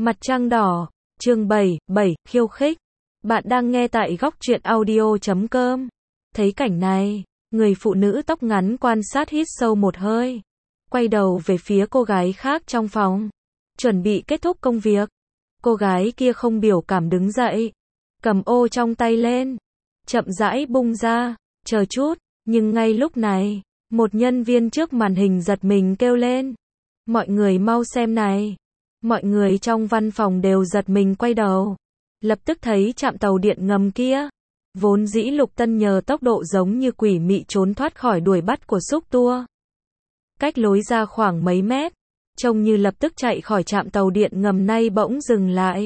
Mặt trăng đỏ, chương 7, khiêu khích. Bạn đang nghe tại góc truyện audio.com. Thấy cảnh này, người phụ nữ tóc ngắn quan sát hít sâu một hơi. Quay đầu về phía cô gái khác trong phòng. Chuẩn bị kết thúc công việc. Cô gái kia không biểu cảm đứng dậy. Cầm ô trong tay lên. Chậm rãi bung ra. Chờ chút, nhưng ngay lúc này, một nhân viên trước màn hình giật mình kêu lên. Mọi người mau xem này. Mọi người trong văn phòng đều giật mình quay đầu. Lập tức thấy trạm tàu điện ngầm kia. Vốn dĩ Lục Tân nhờ tốc độ giống như quỷ mị trốn thoát khỏi đuổi bắt của xúc tua. Cách lối ra khoảng mấy mét. Trông như lập tức chạy khỏi trạm tàu điện ngầm nay bỗng dừng lại.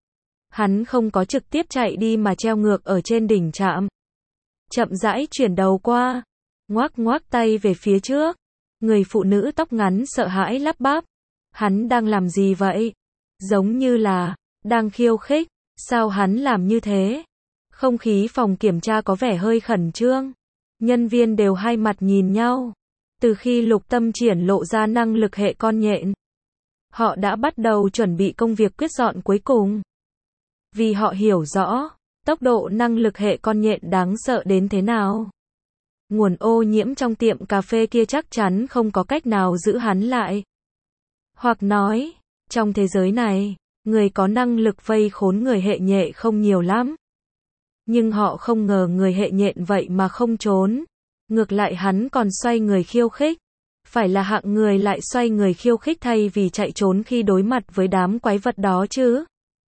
Hắn không có trực tiếp chạy đi mà treo ngược ở trên đỉnh trạm. Chậm rãi chuyển đầu qua. Ngoác ngoác tay về phía trước. Người phụ nữ tóc ngắn sợ hãi lắp bắp. Hắn đang làm gì vậy? Giống như là đang khiêu khích. Sao hắn làm như thế? Không khí phòng kiểm tra có vẻ hơi khẩn trương. Nhân viên đều hai mặt nhìn nhau. Từ khi Lục Tâm triển lộ ra năng lực hệ con nhện, họ đã bắt đầu chuẩn bị công việc quyết dọn cuối cùng. Vì họ hiểu rõ tốc độ năng lực hệ con nhện đáng sợ đến thế nào. Nguồn ô nhiễm trong tiệm cà phê kia chắc chắn không có cách nào giữ hắn lại. Hoặc nói, trong thế giới này, người có năng lực vây khốn người hệ nhện không nhiều lắm. Nhưng họ không ngờ người hệ nhện vậy mà không trốn. Ngược lại hắn còn xoay người khiêu khích. Phải là hạng người lại xoay người khiêu khích thay vì chạy trốn khi đối mặt với đám quái vật đó chứ.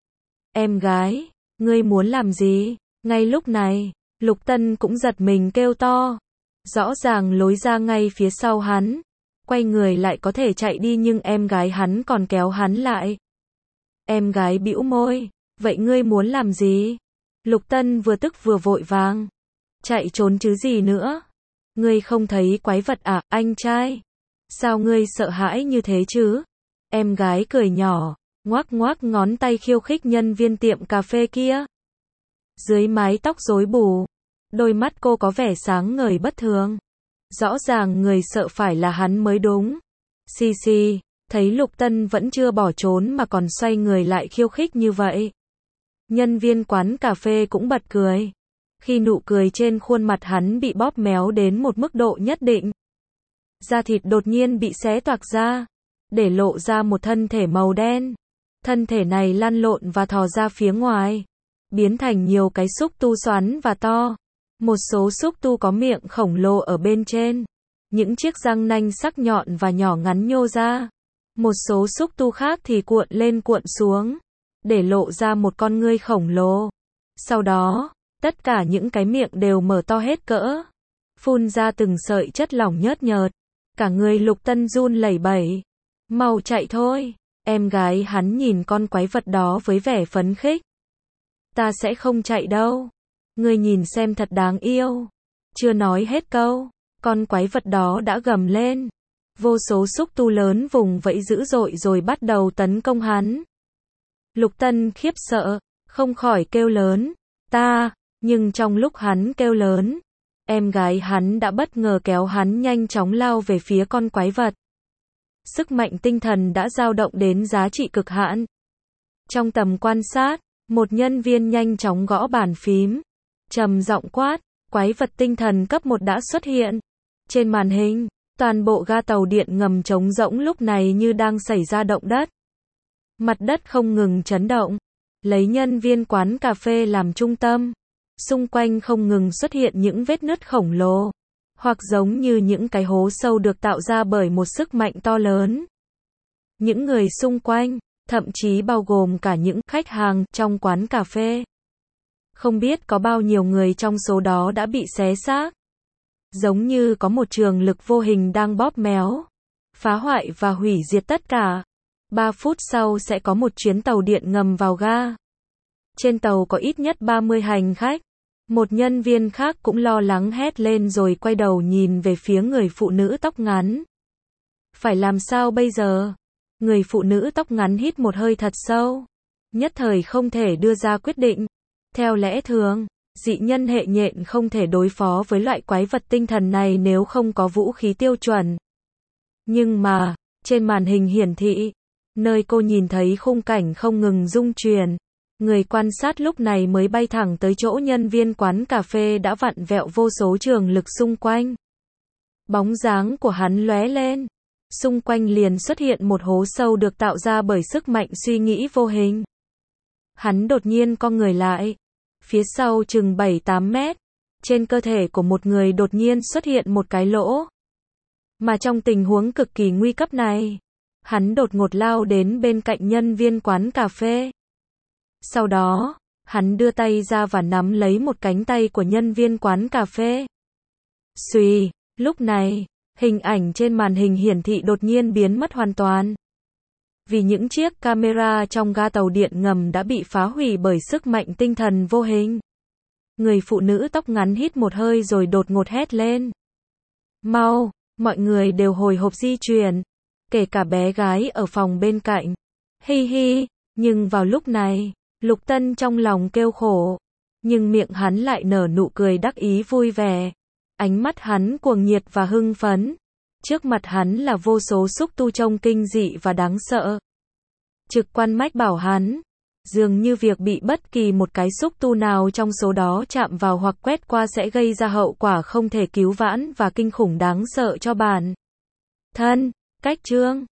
Em gái, ngươi muốn làm gì? Ngay lúc này, Lục Tân cũng giật mình kêu to. Rõ ràng lối ra ngay phía sau hắn. Quay người lại có thể chạy đi nhưng em gái hắn còn kéo hắn lại. Em gái bĩu môi, vậy ngươi muốn làm gì? Lục Tân vừa tức vừa vội vàng. Chạy trốn chứ gì nữa? Ngươi không thấy quái vật à, anh trai? Sao ngươi sợ hãi như thế chứ? Em gái cười nhỏ, ngoác ngoác ngón tay khiêu khích nhân viên tiệm cà phê kia. Dưới mái tóc rối bù, đôi mắt cô có vẻ sáng ngời bất thường. Rõ ràng người sợ phải là hắn mới đúng. Xì xì, thấy Lục Tân vẫn chưa bỏ trốn mà còn xoay người lại khiêu khích như vậy. Nhân viên quán cà phê cũng bật cười. Khi nụ cười trên khuôn mặt hắn bị bóp méo đến một mức độ nhất định. Da thịt đột nhiên bị xé toạc ra, để lộ ra một thân thể màu đen. Thân thể này lăn lộn và thò ra phía ngoài, biến thành nhiều cái xúc tu xoắn và to. Một số xúc tu có miệng khổng lồ ở bên trên. Những chiếc răng nanh sắc nhọn và nhỏ ngắn nhô ra. Một số xúc tu khác thì cuộn lên cuộn xuống, để lộ ra một con ngươi khổng lồ. Sau đó, tất cả những cái miệng đều mở to hết cỡ. Phun ra từng sợi chất lỏng nhớt nhợt. Cả người Lục Tân run lẩy bẩy. Mau chạy thôi. Em gái hắn nhìn con quái vật đó với vẻ phấn khích. Ta sẽ không chạy đâu. Ngươi nhìn xem thật đáng yêu. Chưa nói hết câu, con quái vật đó đã gầm lên. Vô số xúc tu lớn vùng vẫy dữ dội rồi bắt đầu tấn công hắn. Lục Tân khiếp sợ, không khỏi kêu lớn, ta, nhưng trong lúc hắn kêu lớn, em gái hắn đã bất ngờ kéo hắn nhanh chóng lao về phía con quái vật. Sức mạnh tinh thần đã dao động đến giá trị cực hạn. Trong tầm quan sát, một nhân viên nhanh chóng gõ bàn phím, trầm giọng quát, quái vật tinh thần cấp 1 đã xuất hiện. Trên màn hình, toàn bộ ga tàu điện ngầm trống rỗng lúc này như đang xảy ra động đất. Mặt đất không ngừng chấn động, lấy nhân viên quán cà phê làm trung tâm. Xung quanh không ngừng xuất hiện những vết nứt khổng lồ, hoặc giống như những cái hố sâu được tạo ra bởi một sức mạnh to lớn. Những người xung quanh, thậm chí bao gồm cả những khách hàng trong quán cà phê. Không biết có bao nhiêu người trong số đó đã bị xé xác. Giống như có một trường lực vô hình đang bóp méo, phá hoại và hủy diệt tất cả. 3 phút sau sẽ có một chuyến tàu điện ngầm vào ga. Trên tàu có ít nhất 30 hành khách. Một nhân viên khác cũng lo lắng hét lên rồi quay đầu nhìn về phía người phụ nữ tóc ngắn. Phải làm sao bây giờ? Người phụ nữ tóc ngắn hít một hơi thật sâu. Nhất thời không thể đưa ra quyết định. Theo lẽ thường, dị nhân hệ nhện không thể đối phó với loại quái vật tinh thần này nếu không có vũ khí tiêu chuẩn. Nhưng mà, trên màn hình hiển thị, nơi cô nhìn thấy khung cảnh không ngừng rung chuyển. Người quan sát lúc này mới bay thẳng tới chỗ nhân viên quán cà phê đã vặn vẹo vô số trường lực xung quanh. Bóng dáng của hắn lóe lên. Xung quanh liền xuất hiện một hố sâu được tạo ra bởi sức mạnh suy nghĩ vô hình. Hắn đột nhiên co người lại. Phía sau chừng 7-8 mét. Trên cơ thể của một người đột nhiên xuất hiện một cái lỗ. Mà trong tình huống cực kỳ nguy cấp này, hắn đột ngột lao đến bên cạnh nhân viên quán cà phê. Sau đó, hắn đưa tay ra và nắm lấy một cánh tay của nhân viên quán cà phê. Xuy, lúc này, hình ảnh trên màn hình hiển thị đột nhiên biến mất hoàn toàn. Vì những chiếc camera trong ga tàu điện ngầm đã bị phá hủy bởi sức mạnh tinh thần vô hình. Người phụ nữ tóc ngắn hít một hơi rồi đột ngột hét lên. Mau, mọi người đều hồi hộp di chuyển, kể cả bé gái ở phòng bên cạnh. Hi hi, nhưng vào lúc này, Lục Tân trong lòng kêu khổ, nhưng miệng hắn lại nở nụ cười đắc ý vui vẻ. Ánh mắt hắn cuồng nhiệt và hưng phấn. Trước mặt hắn là vô số xúc tu trông kinh dị và đáng sợ. Trực quan mách bảo hắn, dường như việc bị bất kỳ một cái xúc tu nào trong số đó chạm vào hoặc quét qua sẽ gây ra hậu quả không thể cứu vãn và kinh khủng đáng sợ cho bản thân. Cách chương